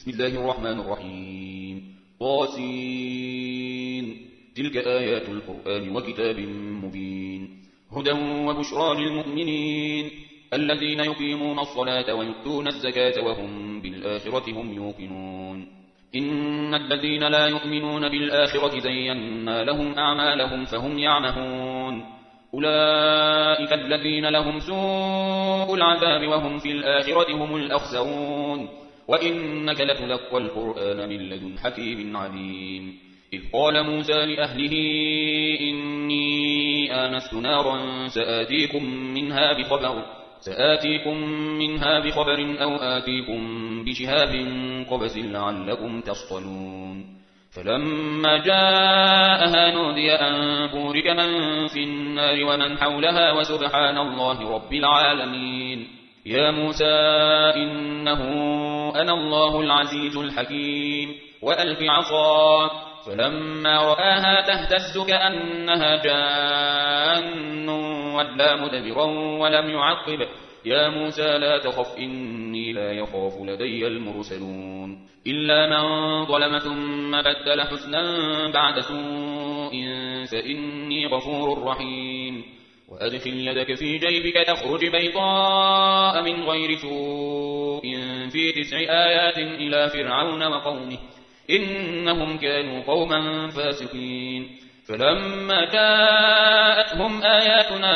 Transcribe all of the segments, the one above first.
بسم الله الرحمن الرحيم طاسين. تلك آيات القرآن وكتاب مبين هدى وبشرى للمؤمنين الذين يقيمون الصلاة ويؤتون الزكاة وهم بالآخرة هم يوقنون. إن الذين لا يؤمنون بالآخرة زينا لهم أعمالهم فهم يعمهون. أولئك الذين لهم سوء العذاب وهم في الآخرة هم الأخسرون. وإنك لتلقى القرآن من لدن حكيم عليم. إذ قال موسى لأهله إني آنست نارا سآتيكم منها بخبر أو آتيكم بشهاب قبس لعلكم تصطلون. فلما جاءها نودي أن بورك من في النار ومن حولها وسبحان الله رب العالمين. يا موسى إنه أنا الله العزيز الحكيم وألق عصاك فلما رآها تهتز كأنها جان ولا مدبرا ولم يعقب. يا موسى لا تخف إني لا يخاف لدي المرسلون. إلا من ظلم ثم بدل حسنا بعد سوء فإني غفور رحيم. وأدخل يدك في جيبك تخرج بيضاء من غير سوء في 9 آيات إلى فرعون وقومه إنهم كانوا قوما فاسقين. فلما جاءتهم آياتنا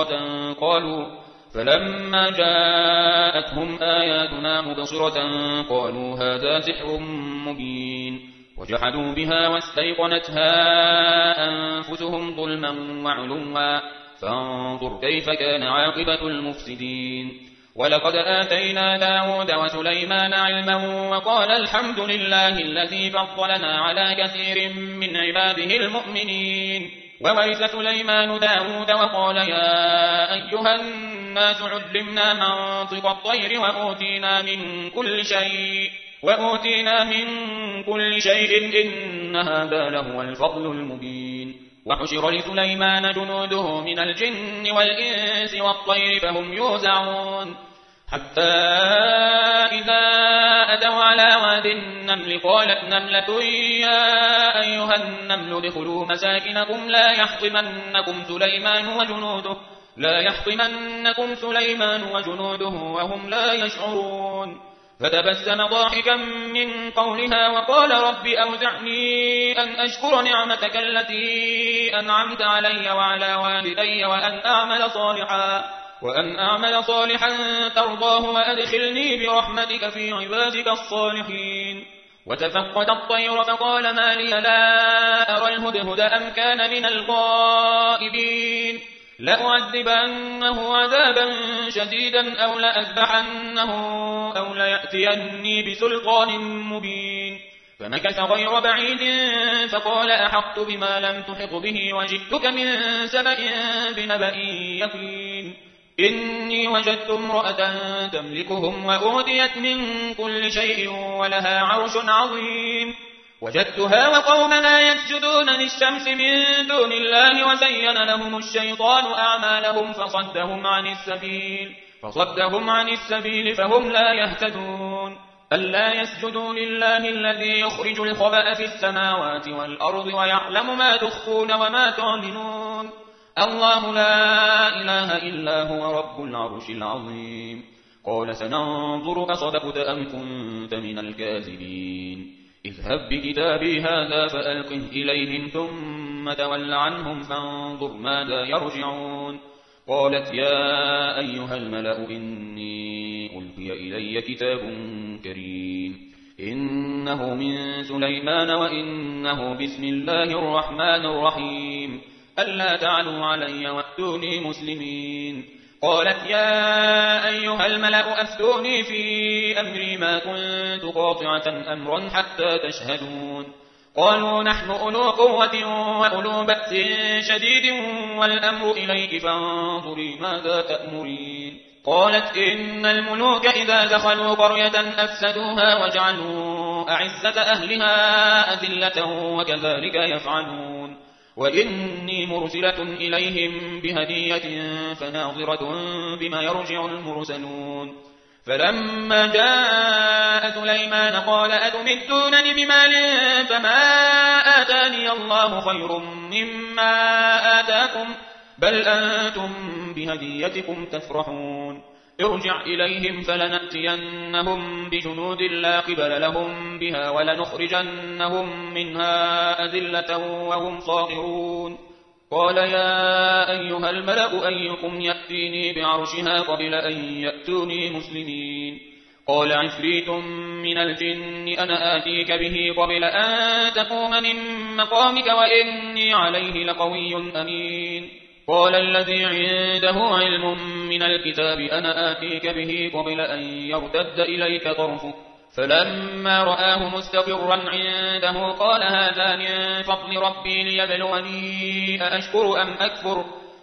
مبصرة قالوا هذا سحر مبين. وجحدوا بها واستيقنتها أنفسهم ظلما وعلوا فانظر كيف كان عاقبة المفسدين. ولقد آتينا داود وسليمان علما وقال الحمد لله الذي فضلنا على كثير من عباده المؤمنين. وورث سليمان داود وقال يا أيها الناس علمنا منطق الطير وأوتينا من كل شيء إن هذا لهو الفضل المبين. وحشر لسليمان جنوده من الجن والإنس والطير فهم يوزعون حتى إذا أتوا على واد النمل قالت نملة يا أيها النمل ادخلوا مساكنكم لا يحطمنكم سليمان وجنوده وهم لا يشعرون. فتبسم ضاحكا من قولها وقال رب أوزعني أن أشكر نعمتك التي أنعمت علي وعلى والدي وأن أعمل صالحا ترضاه وأدخلني برحمتك في عبادك الصالحين. وتفقد الطير فقال ما لي لا أرى الهدهد أم كان من الغائبين. لأعذبنه عذابا شديدا أو لأذبحنه أو ليأتيني بسلطان مبين. فمكث غير بعيد فقال أحطت بما لم تحط به وجئتك من سبأ بنبأ يقين. إني وجدت امرأة تملكهم وأوتيت من كل شيء ولها عرش عظيم. وجدتها وقومها يسجدون للشمس من دون الله وزين لهم الشيطان أعمالهم فصدهم عن السبيل فهم لا يهتدون. ألا يسجدوا لله الذي يخرج الخبأ في السماوات والأرض ويعلم ما تخفون وما تعلنون. الله لا إله إلا هو رب العرش العظيم. قال سننظر أصدقت أم كنت من الكاذبين. اذهب بكتابي هذا فألقه إليهم ثم تول عنهم فانظر ماذا يرجعون. قالت يا أيها الملأ إني ألقي إلي كتاب كريم إنه من سليمان وإنه بسم الله الرحمن الرحيم. ألا تعلوا علي وأتوني مسلمين. قالت يا أيها الملأ أفتوني في أمري ما كنت قاطعة أمرا حتى تشهدون. قالوا نحن أولو قوة وأولو بأس شديد والأمر إليك فانظري ماذا تأمرين. قالت إن الملوك إذا دخلوا قرية أفسدوها وجعلوا أعزة أهلها أذلة وكذلك يفعلون. وإني مرسلة إليهم بهدية فناظرة بما يرجع المرسلون. فلما جاء سليمان قال أتمدونني بمال فما آتاني الله خير مما آتاكم بل أنتم بهديتكم تفرحون ارجع إليهم فلنأتينهم بجنود لا قبل لهم بها ولنخرجنهم منها أذلة وهم صاغرون قال يا أيها الملأ أيكم يأتيني بعرشها قبل أن يأتوني مسلمين قال عفريت من الجن أنا آتيك به قبل أن تقوم من مقامك وإني عليه لقوي أمين قال الذي عنده علم من الكتاب أنا آتيك به قبل أن يرتد إليك طرفك فلما رآه مستقرا عنده قال هذا من فضل ربي ليبلوني أأشكر أم أكفر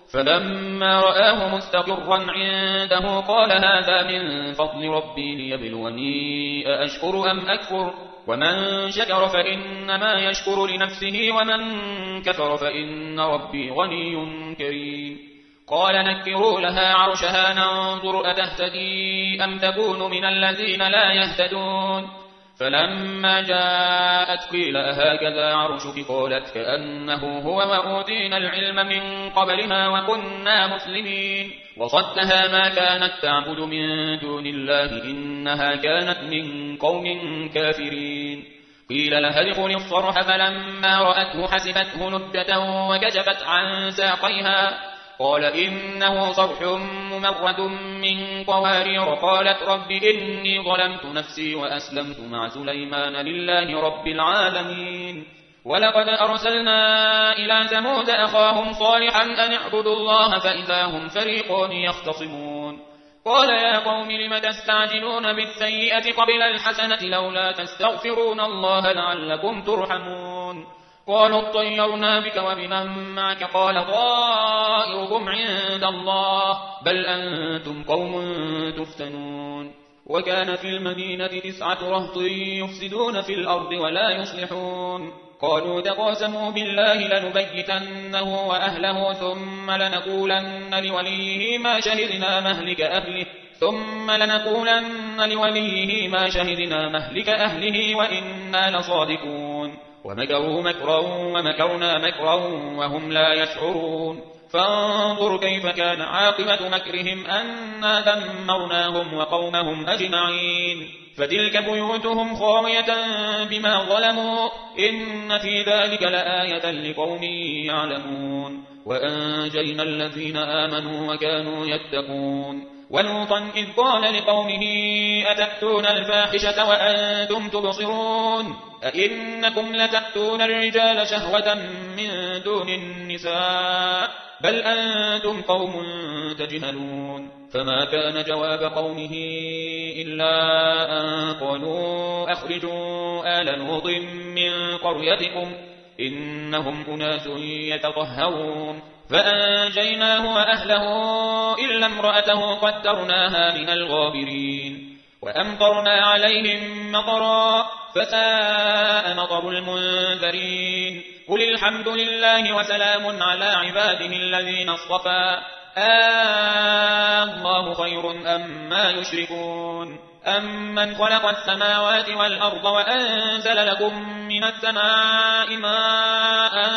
فلما رآه مستقرا عنده قال هذا من فضل ربي ليبلوني أأشكر أم أكفر ومن شكر فإنما يشكر لنفسه ومن كفر فإن ربي غني كريم قال نكروا لها عرشها ننظر أتهتدي أم تكون من الذين لا يهتدون فلما جاءت قيل أهكذا عرشك قالت كأنه هو وأوتينا العلم من قبلها وكنا مسلمين وصدها ما كانت تعبد من دون الله إنها كانت من قوم كافرين قيل لها ادخل الصرح فلما رأته حسبته لجة وكشفت عن ساقيها قال إنه صرح ممرد من قوارير قالت رب إني ظلمت نفسي وأسلمت مع سليمان لله رب العالمين ولقد أرسلنا إلى ثمود أخاهم صالحا أن اعبدوا الله فإذا هم فريقان يختصمون قال يا قوم لم تستعجلون بالسيئة قبل الحسنة لولا تستغفرون الله لعلكم ترحمون قالوا اطيرنا بك وبمن معك قال طائركم عند الله بل أنتم قوم تفتنون وكان في المدينة 9 رهط يفسدون في الأرض ولا يصلحون قالوا تقاسموا بالله لنبيتنه وأهله ثم لنقولن لوليه ما شهدنا مهلك أهله وإنا لصادقون ومكروا مكرا ومكرنا مكرا وهم لا يشعرون فانظر كيف كان عاقبة مكرهم أنا دمرناهم وقومهم أجمعين فتلك بيوتهم خاوية بما ظلموا إن في ذلك لآية لقوم يعلمون وأنجينا الذين آمنوا وكانوا يتقون ولوطا إذ قال لقومه أتأتون الفاحشة وأنتم تبصرون أئنكم لتأتون الرجال شهوة من دون النساء بل أنتم قوم تجهلون فما كان جواب قومه إلا أن قالوا أخرجوا آل لوط من قريتكم إنهم أناس يتطهرون فأنجيناه وأهله إلا امرأته قدرناها من الغابرين وأمطرنا عليهم مطرا فساء مطر المنذرين قل الحمد لله وسلام على عباده الذين اصطفى الله خير أما يشركون أمن خلق السماوات والأرض وأنزل لكم من السماء ماء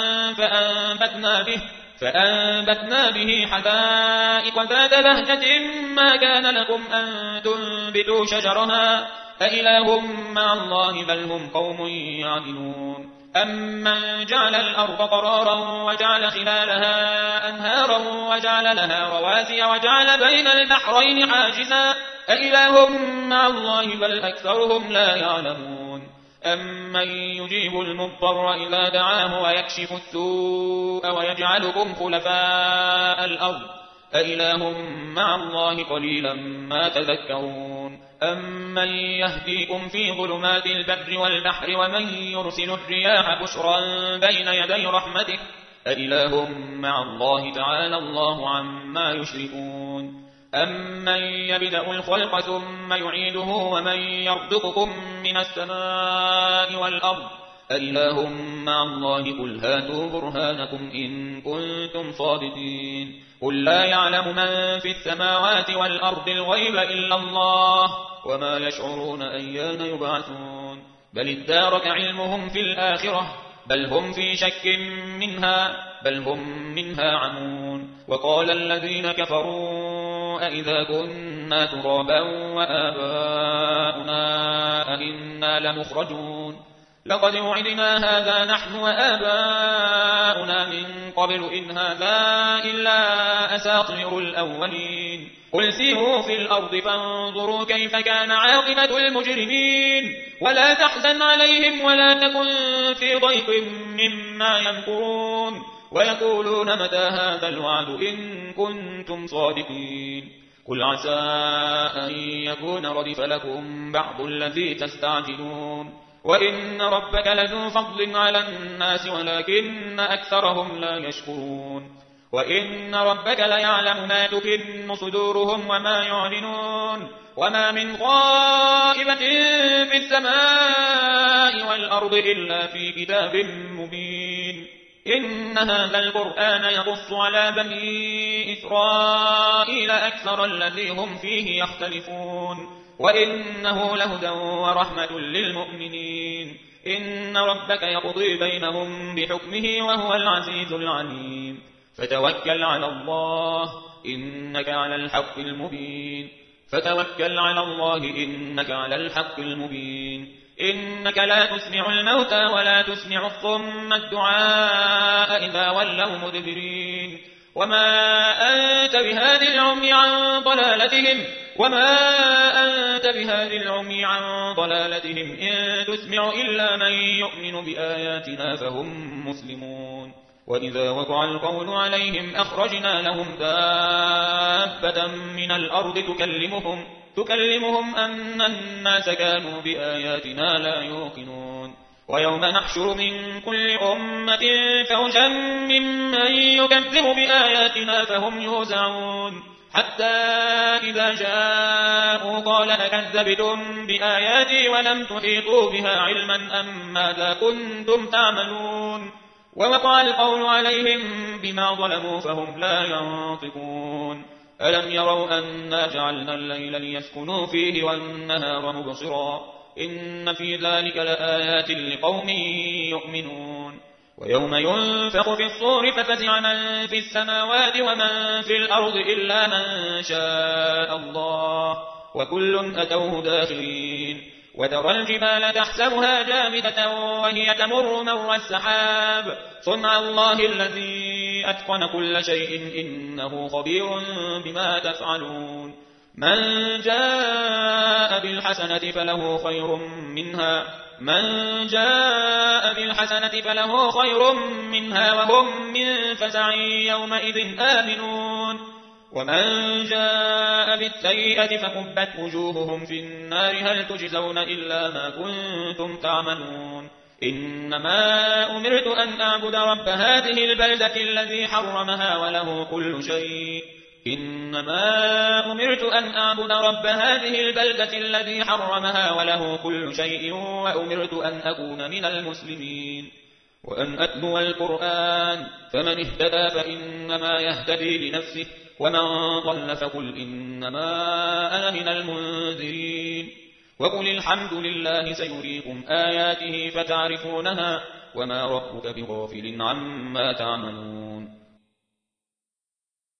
فأنبتنا به حدائق ذات بهجة ما كان لكم أن تنبتوا شجرها أإله مع الله بل هم قوم يعدلون أمن جعل الأرض قرارا وجعل خلالها أنهارا وجعل لها رواسي وجعل بين البحرين حاجزا أإله مع الله بل أكثرهم لا يعلمون أمن يجيب المضطر إذا دعاه ويكشف السوء ويجعلكم خلفاء الأرض أإله مع الله قليلا ما تذكرون أمن يهديكم في ظلمات البر والبحر ومن يرسل الرياح بشرا بين يدي رحمته أإله مع الله تعالى الله عما يشركون أمن يبدأ الخلق ثم يعيده ومن يرزقكم من السماء والأرض أإله مع الله قل هاتوا برهانكم إن كنتم صادقين قل لا يعلم من في السماوات والأرض الغيب إلا الله وما يشعرون أيان يبعثون بل ادارك علمهم في الآخرة بل هم في شك منها عمون وقال الذين كفروا أإذا كنا ترابا وآباؤنا أئنا لمخرجون لقد وعدنا هذا نحن وآباؤنا من قبل إن هذا إلا أساطير الأولين قل سيروا في الأرض فانظروا كيف كان عاقبة المجرمين ولا تحزن عليهم ولا تكن في ضيق مما يمكرون ويقولون متى هذا الوعد إن كنتم صادقين قل عسى أن يكون ردف لكم بعض الذي تستعجلون وإن ربك لذو فضل على الناس ولكن أكثرهم لا يشكرون وإن ربك ليعلم ما تكن صدورهم وما يعلنون وما من غائبة في السماء والأرض إلا في كتاب مبين إن هذا القرآن يقص على بني إسرائيل أكثر الذي هم فيه يختلفون وإنه لهدى ورحمة للمؤمنين إن ربك يقضي بينهم بحكمه وهو العزيز العليم فتوكل على الله إنك على الحق المبين إنك لا تسمع الموتى ولا تسمع الصم الدعاء إذا ولوا مدبرين وما أنت بهادي العمي عن ضلالتهم إن تسمع إلا من يؤمن بآياتنا فهم مسلمون وإذا وقع القول عليهم أخرجنا لهم دابة من الأرض تكلمهم أن الناس كانوا بآياتنا لا يوقنون ويوم نحشر من كل أمة فوجا ممن يكذب بآياتنا فهم يوزعون حتى إذا جاءوا قال أكذبتم بآياتي ولم تحيطوا بها علما أم ماذا كنتم تعملون ووقع القول عليهم بما ظلموا فهم لا ينطقون ألم يروا أنا جعلنا الليل ليسكنوا فيه والنهار مبصرا إن في ذلك لآيات لقوم يؤمنون ويوم ينفخ في الصور ففزع من في السماوات ومن في الأرض إلا من شاء الله وكل أتوه داخلين وترى الجبال تحسبها جامدة وهي تمر مر السحاب صنع الله الذي أتقن كل شيء إنه خبير بما تفعلون من جاء بالحسنة فله خير منها وهم من فزع يومئذ آمنون ومن جاء بالسيئة فكبت وجوههم في النار هل تجزون إلا ما كنتم تعملون إنما أمرت أن أعبد رب هذه البلدة الذي حرمها وله كل شيء وأمرت أن أكون من المسلمين وأن أتلو القرآن فمن اهتدى فإنما يهتدي لنفسه ومن ضل فقل إنما أنا من المنذرين وقل الحمد لله سيريكم آياته فتعرفونها وما ربك بغافل عما تعملون